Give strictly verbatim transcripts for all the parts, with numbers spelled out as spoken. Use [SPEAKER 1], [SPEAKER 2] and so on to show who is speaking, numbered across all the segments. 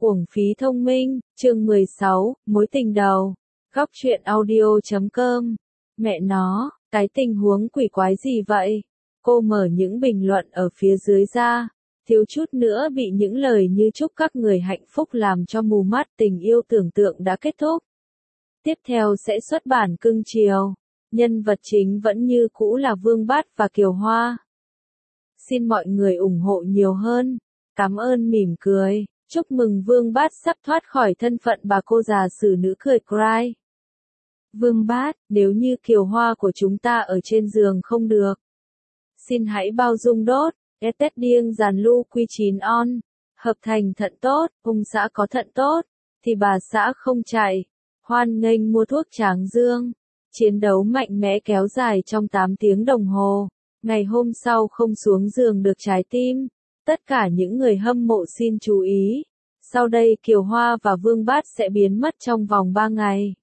[SPEAKER 1] Uổng phí thông minh, chương mười sáu, mối tình đầu. Góc truyện audio chấm com. Mẹ nó, cái tình huống quỷ quái gì vậy? Cô mở những bình luận ở phía dưới ra, thiếu chút nữa bị những lời như chúc các người hạnh phúc làm cho mù mắt. Tình yêu tưởng tượng đã kết thúc. Tiếp theo sẽ xuất bản cưng chiều. Nhân vật chính vẫn như cũ là Vương Bát và Kiều Hoa. Xin mọi người ủng hộ nhiều hơn. Cảm ơn mỉm cười. Chúc mừng Vương Bát sắp thoát khỏi thân phận bà cô già xử nữ cười cry. Vương Bát, nếu như Kiều Hoa của chúng ta ở trên giường không được, xin hãy bao dung đốt. Tết điêng giàn lưu quy chín on. Hợp thành thận tốt, ông xã có thận tốt, thì bà xã không chạy. Hoan nghênh mua thuốc tráng dương. Chiến đấu mạnh mẽ kéo dài trong tám tiếng đồng hồ. Ngày hôm sau không xuống giường được trái tim. Tất cả những người hâm mộ xin chú ý. Sau đây Kiều Hoa và Vương Bát sẽ biến mất trong vòng ba ngày.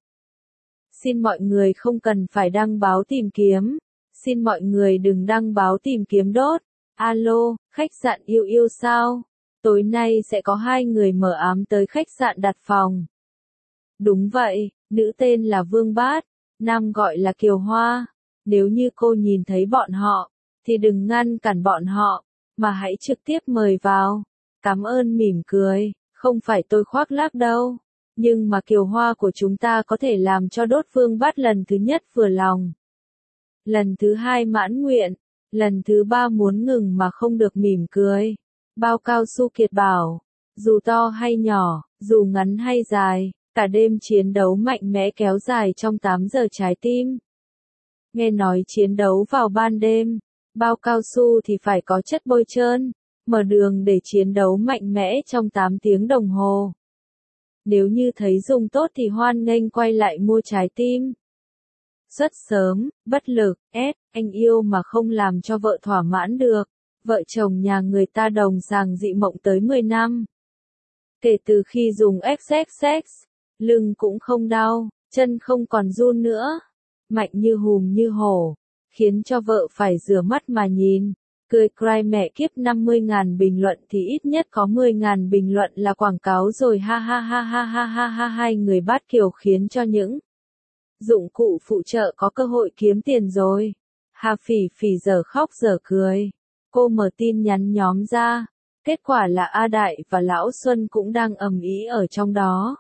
[SPEAKER 1] Xin mọi người không cần phải đăng báo tìm kiếm. Xin mọi người đừng đăng báo tìm kiếm đốt. Alo, khách sạn yêu yêu sao? Tối nay sẽ có hai người mờ ám tới khách sạn đặt phòng. Đúng vậy, nữ tên là Vương Bát, nam gọi là Kiều Hoa. Nếu như cô nhìn thấy bọn họ, thì đừng ngăn cản bọn họ, mà hãy trực tiếp mời vào. Cảm ơn mỉm cười, không phải tôi khoác lác đâu. Nhưng mà Kiều Hoa của chúng ta có thể làm cho đốt Vương Bát lần thứ nhất vừa lòng. Lần thứ hai mãn nguyện. Lần thứ ba muốn ngừng mà không được mỉm cười. Bao cao su kiệt bảo. Dù to hay nhỏ, dù ngắn hay dài, cả đêm chiến đấu mạnh mẽ kéo dài trong tám giờ trái tim. Nghe nói chiến đấu vào ban đêm, bao cao su thì phải có chất bôi trơn, mở đường để chiến đấu mạnh mẽ trong tám tiếng đồng hồ. Nếu như thấy dùng tốt thì hoan nghênh quay lại mua trái tim. Rất sớm, bất lực, ép, anh yêu mà không làm cho vợ thỏa mãn được. Vợ chồng nhà người ta đồng sàng dị mộng tới mười năm. Kể từ khi dùng ích ích ích, lưng cũng không đau, chân không còn run nữa. Mạnh như hùm như hổ, khiến cho vợ phải rửa mắt mà nhìn. Cười cry mẹ kiếp năm mươi nghìn bình luận thì ít nhất có mười nghìn bình luận là quảng cáo rồi, ha ha ha ha ha ha ha. Hai người Bát Kiều khiến cho những dụng cụ phụ trợ có cơ hội kiếm tiền rồi. Hà Phỉ Phỉ giờ khóc giờ cười. Cô mở tin nhắn nhóm ra. Kết quả là A Đại và Lão Xuân cũng đang ầm ĩ ở trong đó.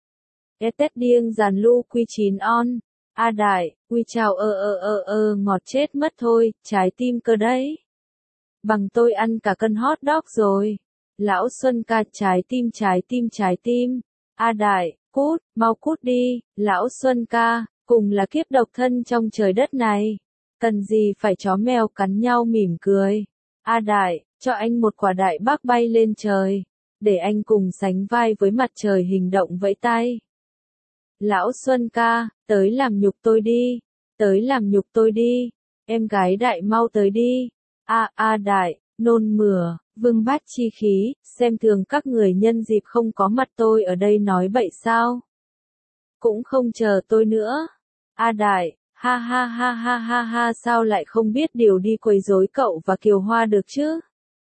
[SPEAKER 1] Tết điêng giàn lưu quy chín on. A Đại, ui chào ơ ơ ơ ơ ngọt chết mất thôi, trái tim cơ đấy. Bằng tôi ăn cả cân hot dog rồi. Lão Xuân ca trái tim trái tim trái tim. A Đại, cút, mau cút đi. Lão Xuân ca, cùng là kiếp độc thân trong trời đất này. Cần gì phải chó mèo cắn nhau mỉm cười. A Đại, cho anh một quả đại bác bay lên trời. Để anh cùng sánh vai với mặt trời hình động vẫy tay. Lão Xuân ca, tới làm nhục tôi đi. Tới làm nhục tôi đi. Em gái Đại mau tới đi. A A Đại, nôn mửa. Vương Bát chi khí, xem thường các người nhân dịp không có mặt tôi ở đây nói bậy sao. Cũng không chờ tôi nữa. A Đại, ha ha ha ha ha ha, sao lại không biết điều đi quấy rối cậu và Kiều Hoa được chứ?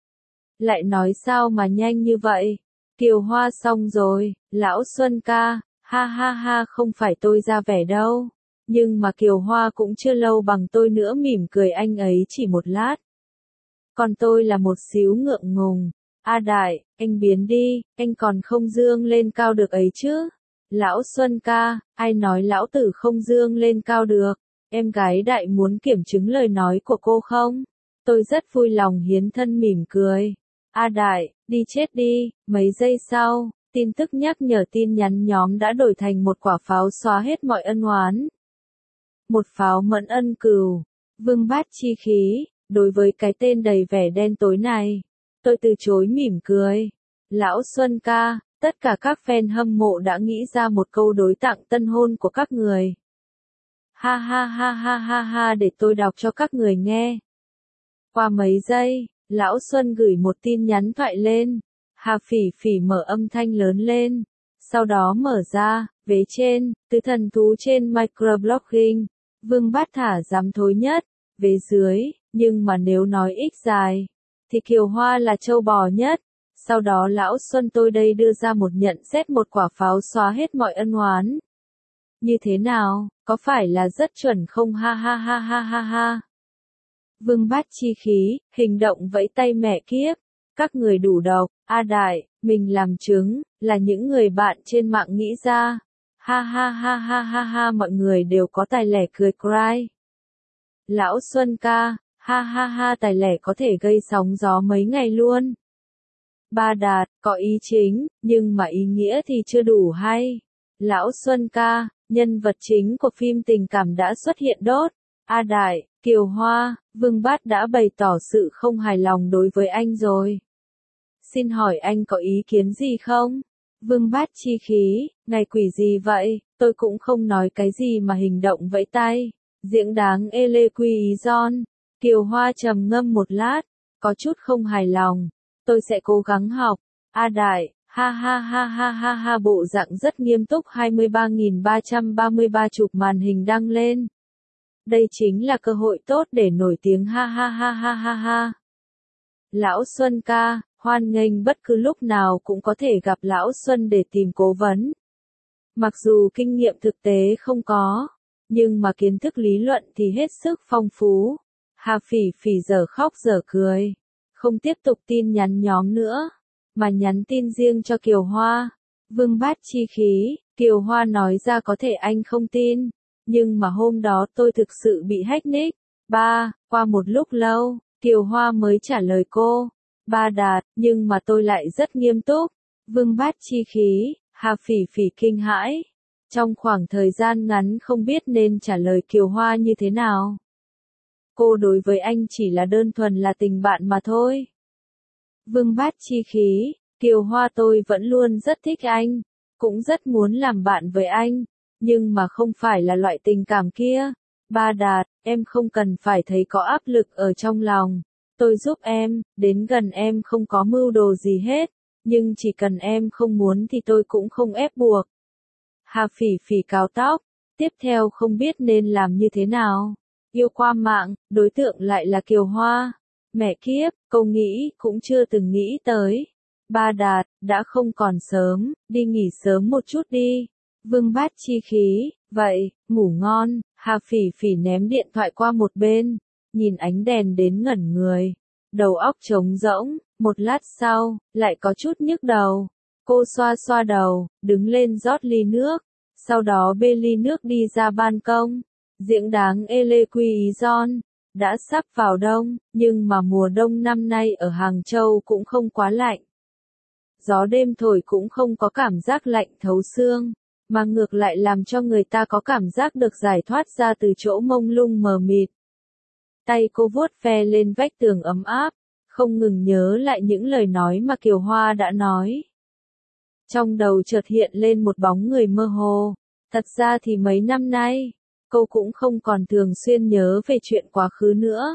[SPEAKER 1] Lại nói sao mà nhanh như vậy? Kiều Hoa xong rồi, Lão Xuân ca, ha ha ha, không phải tôi ra vẻ đâu. Nhưng mà Kiều Hoa cũng chưa lâu bằng tôi nữa, mỉm cười anh ấy chỉ một lát. Còn tôi là một xíu ngượng ngùng. A Đại, anh biến đi, anh còn không dương lên cao được ấy chứ? Lão Xuân ca, ai nói lão tử không dương lên cao được? Em gái Đại muốn kiểm chứng lời nói của cô không? Tôi rất vui lòng hiến thân mỉm cười. A Đại, đi chết đi. Mấy giây sau, tin tức nhắc nhở tin nhắn nhóm đã đổi thành một quả pháo xóa hết mọi ân oán. Một pháo mẫn ân cừu. Vương Bát chi khí. Đối với cái tên đầy vẻ đen tối này, tôi từ chối mỉm cười. Lão Xuân ca, tất cả các fan hâm mộ đã nghĩ ra một câu đối tặng tân hôn của các người. Ha ha ha ha ha ha, để tôi đọc cho các người nghe. Qua mấy giây, Lão Xuân gửi một tin nhắn thoại lên. Hà Phỉ Phỉ mở âm thanh lớn lên. Sau đó mở ra, vế trên, từ thần thú trên microblogging. Vương Bát thả dám thối nhất. Vế dưới, nhưng mà nếu nói x dài, thì Kiều Hoa là trâu bò nhất. Sau đó lão Xuân tôi đây đưa ra một nhận xét một quả pháo xóa hết mọi ân oán. Như thế nào, có phải là rất chuẩn không ha ha ha ha ha ha. Vương Bát chi khí, hình động vẫy tay mẹ kiếp. Các người đủ độc, A Đại, mình làm chứng, là những người bạn trên mạng nghĩ ra. Ha ha ha ha ha ha mọi người đều có tài lẻ cười cry. Lão Xuân ca, ha ha ha tài lẻ có thể gây sóng gió mấy ngày luôn. Ba Đạt, có ý chính, nhưng mà ý nghĩa thì chưa đủ hay. Lão Xuân ca, nhân vật chính của phim tình cảm đã xuất hiện đốt. A Đại, Kiều Hoa, Vương Bát đã bày tỏ sự không hài lòng đối với anh rồi. Xin hỏi anh có ý kiến gì không? Vương Bát chi khí, ngày quỷ gì vậy, tôi cũng không nói cái gì mà hình động vẫy tay. Diễn đáng ê lê quy ý giòn. Kiều Hoa trầm ngâm một lát, có chút không hài lòng. Tôi sẽ cố gắng học. A Đại, ha ha ha ha ha ha bộ dạng rất nghiêm túc hai mươi ba nghìn ba trăm ba mươi ba chụp màn hình đăng lên. Đây chính là cơ hội tốt để nổi tiếng ha ha ha ha ha ha. Lão Xuân ca, hoan nghênh bất cứ lúc nào cũng có thể gặp Lão Xuân để tìm cố vấn. Mặc dù kinh nghiệm thực tế không có, nhưng mà kiến thức lý luận thì hết sức phong phú. Hà Phỉ Phỉ giờ khóc giờ cười. Không tiếp tục tin nhắn nhóm nữa, mà nhắn tin riêng cho Kiều Hoa. Vương Bát chi khí, Kiều Hoa nói ra có thể anh không tin, nhưng mà hôm đó tôi thực sự bị hack nick. Ba, qua một lúc lâu, Kiều Hoa mới trả lời cô. Ba Đạt, nhưng mà tôi lại rất nghiêm túc. Vương Bát chi khí, Hà Phỉ Phỉ kinh hãi. Trong khoảng thời gian ngắn không biết nên trả lời Kiều Hoa như thế nào. Cô đối với anh chỉ là đơn thuần là tình bạn mà thôi. Vương Bát chi khí, Kiều Hoa tôi vẫn luôn rất thích anh, cũng rất muốn làm bạn với anh, nhưng mà không phải là loại tình cảm kia. Ba Đạt, em không cần phải thấy có áp lực ở trong lòng. Tôi giúp em, đến gần em không có mưu đồ gì hết, nhưng chỉ cần em không muốn thì tôi cũng không ép buộc. Hà Phỉ Phỉ cào tóc, tiếp theo không biết nên làm như thế nào. Yêu qua mạng, đối tượng lại là Kiều Hoa. Mẹ kiếp, câu nghĩ cũng chưa từng nghĩ tới. Ba Đạt, đã không còn sớm, đi nghỉ sớm một chút đi. Vương Bát chi khí, vậy, ngủ ngon. Hà Phỉ Phỉ ném điện thoại qua một bên, nhìn ánh đèn đến ngẩn người. Đầu óc trống rỗng, một lát sau, lại có chút nhức đầu. Cô xoa xoa đầu, đứng lên rót ly nước, sau đó bê ly nước đi ra ban công. Diễn đáng ê lê quy ý giòn. Đã sắp vào đông, nhưng mà mùa đông năm nay ở Hàng Châu cũng không quá lạnh. Gió đêm thổi cũng không có cảm giác lạnh thấu xương, mà ngược lại làm cho người ta có cảm giác được giải thoát ra từ chỗ mông lung mờ mịt. Tay cô vuốt ve lên vách tường ấm áp, không ngừng nhớ lại những lời nói mà Kiều Hoa đã nói. Trong đầu chợt hiện lên một bóng người mơ hồ. Thật ra thì mấy năm nay, cô cũng không còn thường xuyên nhớ về chuyện quá khứ nữa.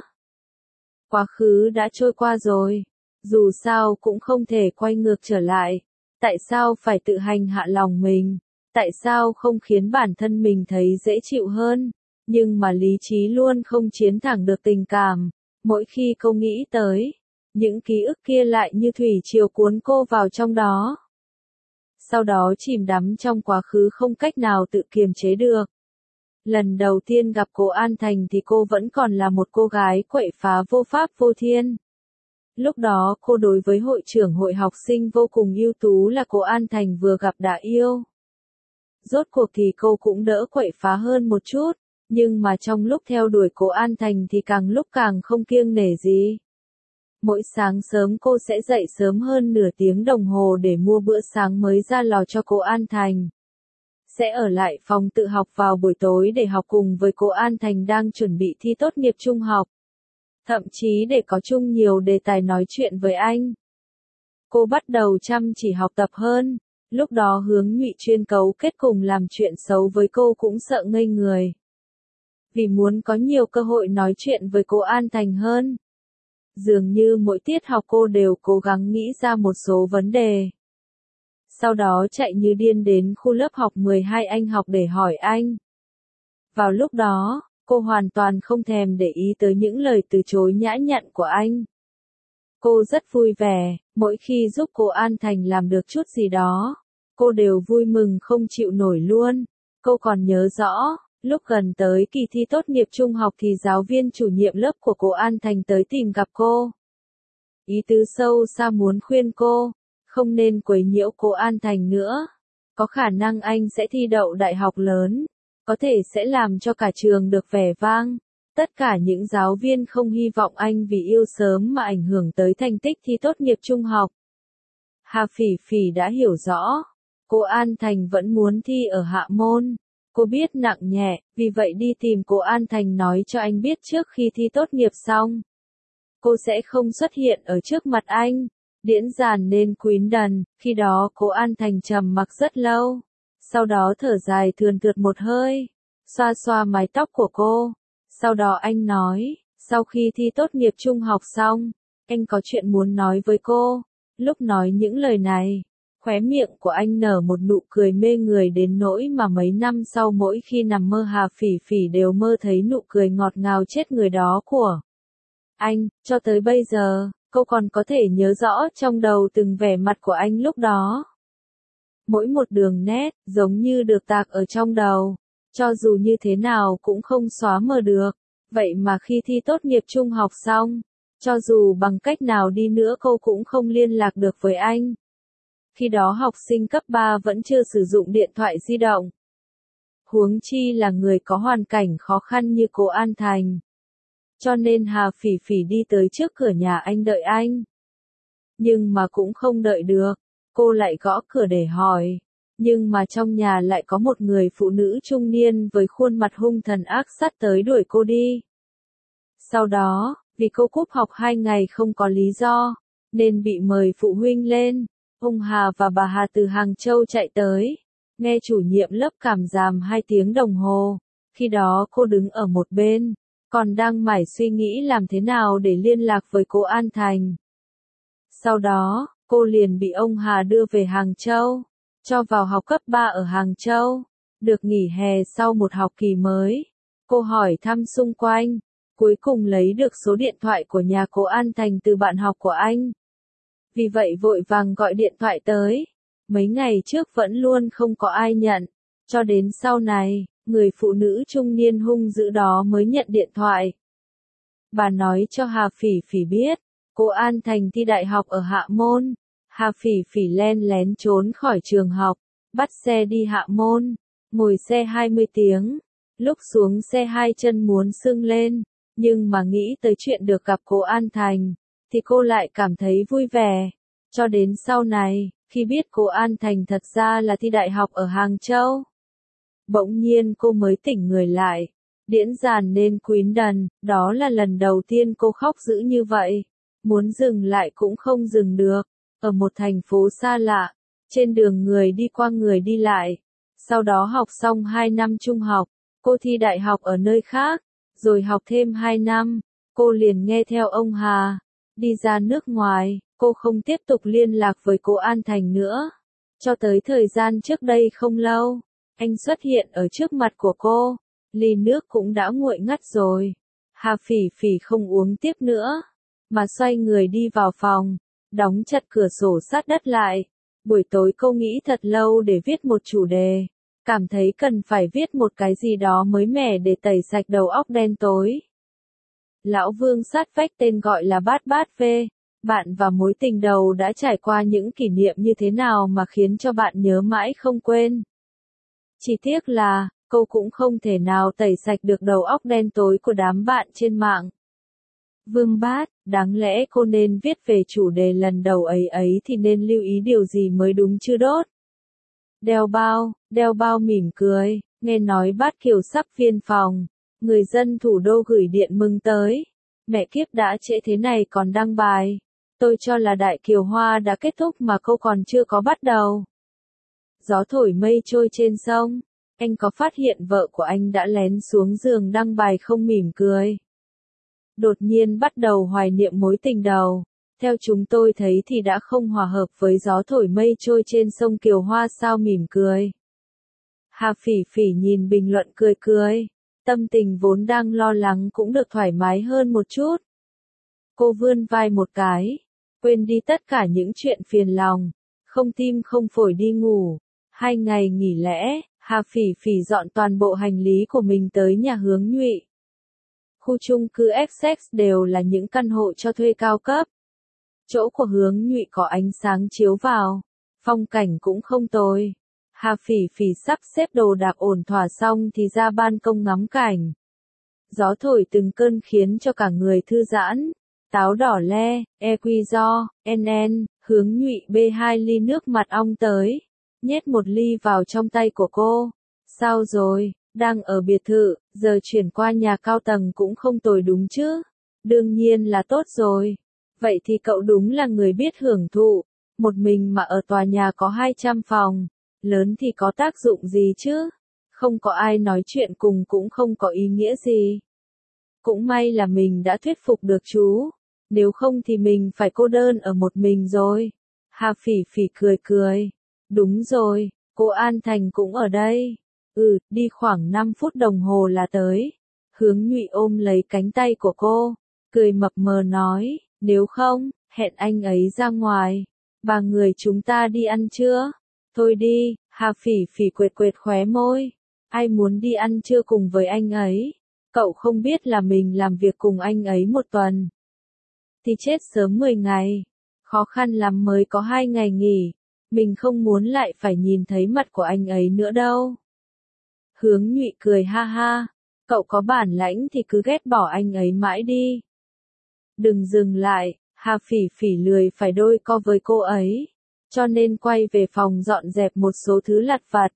[SPEAKER 1] Quá khứ đã trôi qua rồi, dù sao cũng không thể quay ngược trở lại. Tại sao phải tự hành hạ lòng mình? Tại sao không khiến bản thân mình thấy dễ chịu hơn? Nhưng mà lý trí luôn không chiến thắng được tình cảm. Mỗi khi cô nghĩ tới, những ký ức kia lại như thủy triều cuốn cô vào trong đó. Sau đó chìm đắm trong quá khứ không cách nào tự kiềm chế được. Lần đầu tiên gặp cô An Thành thì cô vẫn còn là một cô gái quậy phá vô pháp vô thiên. Lúc đó cô đối với hội trưởng hội học sinh vô cùng ưu tú là cô An Thành vừa gặp đã yêu. Rốt cuộc thì cô cũng đỡ quậy phá hơn một chút, nhưng mà trong lúc theo đuổi cô An Thành thì càng lúc càng không kiêng nể gì. Mỗi sáng sớm cô sẽ dậy sớm hơn nửa tiếng đồng hồ để mua bữa sáng mới ra lò cho cô An Thành. Sẽ ở lại phòng tự học vào buổi tối để học cùng với cô An Thành đang chuẩn bị thi tốt nghiệp trung học. Thậm chí để có chung nhiều đề tài nói chuyện với anh. Cô bắt đầu chăm chỉ học tập hơn, lúc đó Hướng Nhụy chuyên cấu kết cùng làm chuyện xấu với cô cũng sợ ngây người. Vì muốn có nhiều cơ hội nói chuyện với cô An Thành hơn. Dường như mỗi tiết học cô đều cố gắng nghĩ ra một số vấn đề. Sau đó chạy như điên đến khu lớp học mười hai anh học để hỏi anh. Vào lúc đó, cô hoàn toàn không thèm để ý tới những lời từ chối nhã nhặn của anh. Cô rất vui vẻ, mỗi khi giúp cô An Thành làm được chút gì đó, cô đều vui mừng không chịu nổi luôn. Cô còn nhớ rõ, lúc gần tới kỳ thi tốt nghiệp trung học thì giáo viên chủ nhiệm lớp của cô An Thành tới tìm gặp cô. Ý tứ sâu xa muốn khuyên cô, không nên quấy nhiễu cô An Thành nữa. Có khả năng anh sẽ thi đậu đại học lớn, có thể sẽ làm cho cả trường được vẻ vang. Tất cả những giáo viên không hy vọng anh vì yêu sớm mà ảnh hưởng tới thành tích thi tốt nghiệp trung học. Hà Phỉ Phỉ đã hiểu rõ, cô An Thành vẫn muốn thi ở Hạ Môn. Cô biết nặng nhẹ, vì vậy đi tìm cô An Thành nói cho anh biết trước khi thi tốt nghiệp xong. Cô sẽ không xuất hiện ở trước mặt anh. Điễn giản nên Queen đần, khi đó cô An Thành trầm mặc rất lâu. Sau đó thở dài thườn thượt một hơi, xoa xoa mái tóc của cô. Sau đó anh nói, sau khi thi tốt nghiệp trung học xong, anh có chuyện muốn nói với cô. Lúc nói những lời này, khóe miệng của anh nở một nụ cười mê người đến nỗi mà mấy năm sau mỗi khi nằm mơ Hà Phỉ Phỉ đều mơ thấy nụ cười ngọt ngào chết người đó của anh. Cho tới bây giờ, cô còn có thể nhớ rõ trong đầu từng vẻ mặt của anh lúc đó. Mỗi một đường nét, giống như được tạc ở trong đầu, cho dù như thế nào cũng không xóa mờ được. Vậy mà khi thi tốt nghiệp trung học xong, cho dù bằng cách nào đi nữa cô cũng không liên lạc được với anh. Khi đó học sinh cấp ba vẫn chưa sử dụng điện thoại di động. Huống chi là người có hoàn cảnh khó khăn như cô An Thành. Cho nên Hà Phỉ Phỉ đi tới trước cửa nhà anh đợi anh. Nhưng mà cũng không đợi được, cô lại gõ cửa để hỏi. Nhưng mà trong nhà lại có một người phụ nữ trung niên với khuôn mặt hung thần ác sát tới đuổi cô đi. Sau đó, vì cô cúp học hai ngày không có lý do, nên bị mời phụ huynh lên. Ông Hà và bà Hà từ Hàng Châu chạy tới, nghe chủ nhiệm lớp cảm giảm hai tiếng đồng hồ. Khi đó cô đứng ở một bên, còn đang mải suy nghĩ làm thế nào để liên lạc với cô An Thành. Sau đó, cô liền bị ông Hà đưa về Hàng Châu, cho vào học cấp ba ở Hàng Châu. Được nghỉ hè sau một học kỳ mới, cô hỏi thăm xung quanh, cuối cùng lấy được số điện thoại của nhà cô An Thành từ bạn học của anh. Vì vậy vội vàng gọi điện thoại tới. Mấy ngày trước vẫn luôn không có ai nhận, cho đến sau này, người phụ nữ trung niên hung dữ đó mới nhận điện thoại. Bà nói cho Hà Phỉ Phỉ biết, cô An Thành thi đại học ở Hạ Môn. Hà Phỉ Phỉ len lén trốn khỏi trường học, bắt xe đi Hạ Môn, ngồi xe hai mươi tiếng. Lúc xuống xe hai chân muốn sưng lên, nhưng mà nghĩ tới chuyện được gặp cô An Thành, thì cô lại cảm thấy vui vẻ. Cho đến sau này, khi biết cô An Thành thật ra là thi đại học ở Hàng Châu, bỗng nhiên cô mới tỉnh người lại. Điễn giản nên Queen đần, đó là lần đầu tiên cô khóc dữ như vậy. Muốn dừng lại cũng không dừng được. Ở một thành phố xa lạ, trên đường người đi qua người đi lại. Sau đó học xong hai năm trung học, cô thi đại học ở nơi khác, rồi học thêm hai năm, cô liền nghe theo ông Hà, đi ra nước ngoài. Cô không tiếp tục liên lạc với cô An Thành nữa. Cho tới thời gian trước đây không lâu, anh xuất hiện ở trước mặt của cô. Ly nước cũng đã nguội ngắt rồi. Hà Phỉ Phỉ không uống tiếp nữa, mà xoay người đi vào phòng, đóng chặt cửa sổ sát đất lại. Buổi tối cô nghĩ thật lâu để viết một chủ đề, cảm thấy cần phải viết một cái gì đó mới mẻ để tẩy sạch đầu óc đen tối. Lão Vương sát vách tên gọi là Bát Bát V. Bạn và mối tình đầu đã trải qua những kỷ niệm như thế nào mà khiến cho bạn nhớ mãi không quên? Chỉ tiếc là, cô cũng không thể nào tẩy sạch được đầu óc đen tối của đám bạn trên mạng. Vương Bát, đáng lẽ cô nên viết về chủ đề lần đầu ấy ấy thì nên lưu ý điều gì mới đúng chứ đốt? Đeo bao, đeo bao mỉm cười, nghe nói Bát Kiều sắp viên phòng, người dân thủ đô gửi điện mừng tới. Mẹ kiếp đã trễ thế này còn đăng bài. Tôi cho là Đại Kiều Hoa đã kết thúc mà cô còn chưa có bắt đầu. Gió thổi mây trôi trên sông, anh có phát hiện vợ của anh đã lén xuống giường đăng bài không mỉm cười? Đột nhiên bắt đầu hoài niệm mối tình đầu. Theo chúng tôi thấy thì đã không hòa hợp với gió thổi mây trôi trên sông Kiều Hoa sao mỉm cười. Hà Phỉ Phỉ nhìn bình luận cười cười. Tâm tình vốn đang lo lắng cũng được thoải mái hơn một chút. Cô vươn vai một cái, quên đi tất cả những chuyện phiền lòng, không tim không phổi đi ngủ. Hai ngày nghỉ lễ, Hà Phỉ Phỉ dọn toàn bộ hành lý của mình tới nhà Hướng Nhụy. Khu chung cư Essex đều là những căn hộ cho thuê cao cấp. Chỗ của Hướng Nhụy có ánh sáng chiếu vào, phong cảnh cũng không tồi. Hà Phỉ Phỉ sắp xếp đồ đạc ổn thỏa xong thì ra ban công ngắm cảnh. Gió thổi từng cơn khiến cho cả người thư giãn. Táo đỏ le, e quy do, en en, Hướng Nhụy bê hai ly nước mật ong tới, nhét một ly vào trong tay của cô. Sao rồi, đang ở biệt thự, giờ chuyển qua nhà cao tầng cũng không tồi đúng chứ? Đương nhiên là tốt rồi. Vậy thì cậu đúng là người biết hưởng thụ. Một mình mà ở tòa nhà có hai trăm phòng, lớn thì có tác dụng gì chứ? Không có ai nói chuyện cùng cũng không có ý nghĩa gì. Cũng may là mình đã thuyết phục được chú. Nếu không thì mình phải cô đơn ở một mình rồi. Hà Phỉ Phỉ cười cười. Đúng rồi, cô An Thành cũng ở đây. Ừ, đi khoảng năm phút đồng hồ là tới. Hướng Nhụy ôm lấy cánh tay của cô, cười mập mờ nói, nếu không, hẹn anh ấy ra ngoài. Ba người chúng ta đi ăn trưa? Thôi đi, Hà Phỉ Phỉ quệt quệt khóe môi. Ai muốn đi ăn trưa cùng với anh ấy? Cậu không biết là mình làm việc cùng anh ấy một tuần thì chết sớm mười ngày. Khó khăn lắm mới có hai ngày nghỉ. Mình không muốn lại phải nhìn thấy mặt của anh ấy nữa đâu. Hướng Nhụy cười ha ha. Cậu có bản lãnh thì cứ ghét bỏ anh ấy mãi đi. Đừng dừng lại, Hà Phỉ Phỉ lười phải đôi co với cô ấy. Cho nên quay về phòng dọn dẹp một số thứ lặt vặt.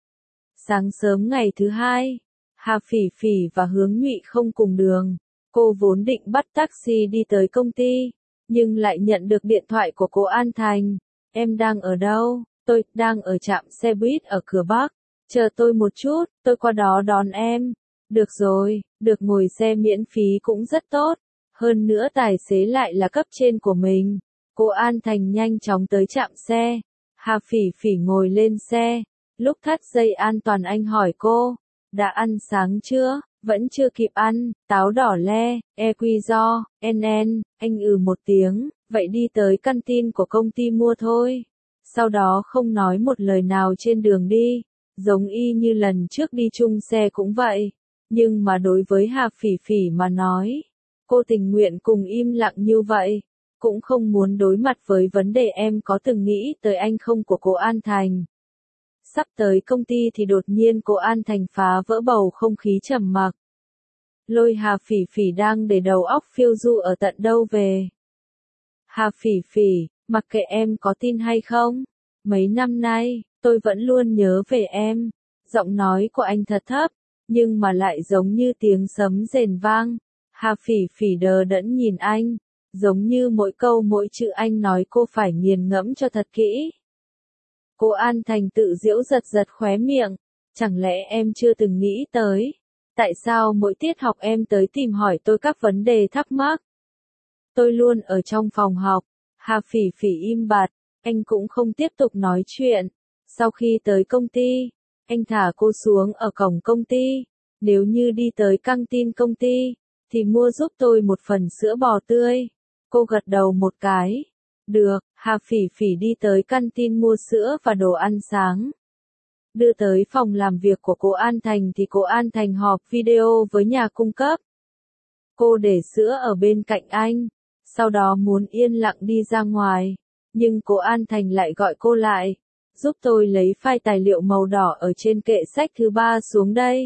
[SPEAKER 1] Sáng sớm ngày thứ hai, Hà Phỉ Phỉ và Hướng Nhụy không cùng đường. Cô vốn định bắt taxi đi tới công ty, nhưng lại nhận được điện thoại của cô An Thành. Em đang ở đâu? Tôi đang ở trạm xe buýt ở cửa Bắc. Chờ tôi một chút, tôi qua đó đón em. Được rồi, được ngồi xe miễn phí cũng rất tốt. Hơn nữa tài xế lại là cấp trên của mình. Cô An Thành nhanh chóng tới trạm xe. Hà Phỉ Phỉ ngồi lên xe. Lúc thắt dây an toàn anh hỏi cô, đã ăn sáng chưa? Vẫn chưa kịp ăn. Táo đỏ le, e quy do, en en, anh ừ một tiếng, vậy đi tới căn tin của công ty mua thôi. Sau đó không nói một lời nào trên đường đi, giống y như lần trước đi chung xe cũng vậy. Nhưng mà đối với Hà Phỉ Phỉ mà nói, cô tình nguyện cùng im lặng như vậy, cũng không muốn đối mặt với vấn đề em có từng nghĩ tới anh không của cô An Thành. Sắp tới công ty thì đột nhiên cô An Thành phá vỡ bầu không khí trầm mặc. Lôi Hà Phỉ Phỉ đang để đầu óc phiêu du ở tận đâu về. Hà Phỉ Phỉ, mặc kệ em có tin hay không, mấy năm nay, tôi vẫn luôn nhớ về em. Giọng nói của anh thật thấp, nhưng mà lại giống như tiếng sấm rền vang. Hà Phỉ Phỉ đờ đẫn nhìn anh, giống như mỗi câu mỗi chữ anh nói cô phải nghiền ngẫm cho thật kỹ. Cô An Thành tự giễu giật giật khóe miệng, chẳng lẽ em chưa từng nghĩ tới, tại sao mỗi tiết học em tới tìm hỏi tôi các vấn đề thắc mắc? Tôi luôn ở trong phòng học. Hà Phỉ Phỉ im bặt, anh cũng không tiếp tục nói chuyện. Sau khi tới công ty, anh thả cô xuống ở cổng công ty. Nếu như đi tới căng tin công ty, thì mua giúp tôi một phần sữa bò tươi. Cô gật đầu một cái. Được, Hà Phỉ Phỉ đi tới căn tin mua sữa và đồ ăn sáng. Đưa tới phòng làm việc của cô An Thành thì cô An Thành họp video với nhà cung cấp. Cô để sữa ở bên cạnh anh, sau đó muốn yên lặng đi ra ngoài, nhưng cô An Thành lại gọi cô lại, giúp tôi lấy file tài liệu màu đỏ ở trên kệ sách thứ ba xuống đây.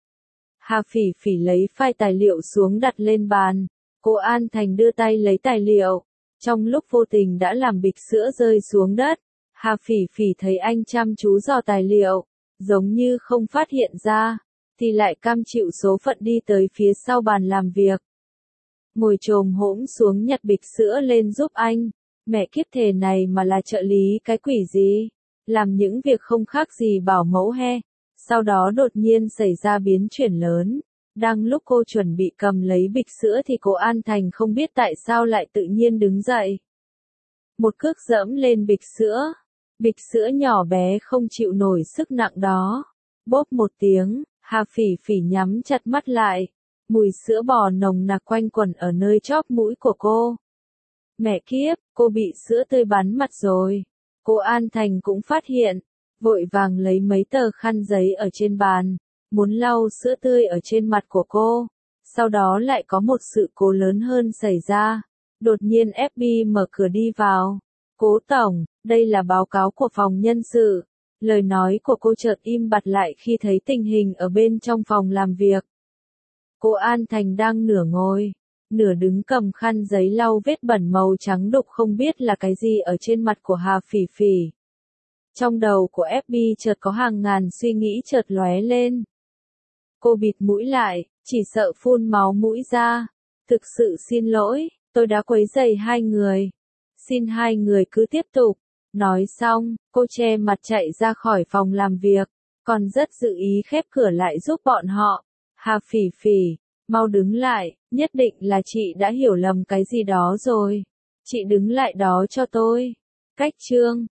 [SPEAKER 1] Hà Phỉ Phỉ lấy file tài liệu xuống đặt lên bàn, cô An Thành đưa tay lấy tài liệu, trong lúc vô tình đã làm bịch sữa rơi xuống đất. Hà Phỉ Phỉ thấy anh chăm chú dò tài liệu, giống như không phát hiện ra, thì lại cam chịu số phận đi tới phía sau bàn làm việc. Ngồi chồm hổm xuống nhặt bịch sữa lên giúp anh. Mẹ kiếp thể này mà là trợ lý cái quỷ gì? Làm những việc không khác gì bảo mẫu he. Sau đó đột nhiên xảy ra biến chuyển lớn. Đang lúc cô chuẩn bị cầm lấy bịch sữa thì cô An Thành không biết tại sao lại tự nhiên đứng dậy. Một cước dẫm lên bịch sữa. Bịch sữa nhỏ bé không chịu nổi sức nặng đó. Bốp một tiếng, Hà Phỉ Phỉ nhắm chặt mắt lại. Mùi sữa bò nồng nặc quanh quẩn ở nơi chóp mũi của cô. Mẹ kiếp, cô bị sữa tươi bắn mặt rồi. Cô An Thành cũng phát hiện, vội vàng lấy mấy tờ khăn giấy ở trên bàn, muốn lau sữa tươi ở trên mặt của cô. Sau đó lại có một sự cố lớn hơn xảy ra. Đột nhiên ép bê mở cửa đi vào. Cố tổng, đây là báo cáo của phòng nhân sự. Lời nói của cô chợt im bặt lại khi thấy tình hình ở bên trong phòng làm việc. Cô An Thành đang nửa ngồi, nửa đứng cầm khăn giấy lau vết bẩn màu trắng đục không biết là cái gì ở trên mặt của Hà Phỉ Phỉ. Trong đầu của ép bê chợt có hàng ngàn suy nghĩ chợt lóe lên. Cô bịt mũi lại, chỉ sợ phun máu mũi ra. Thực sự xin lỗi, tôi đã quấy rầy hai người. Xin hai người cứ tiếp tục. Nói xong, cô che mặt chạy ra khỏi phòng làm việc, còn rất dự ý khép cửa lại giúp bọn họ. Hà Phỉ Phỉ, mau đứng lại, nhất định là chị đã hiểu lầm cái gì đó rồi. Chị đứng lại đó cho tôi. Cách chương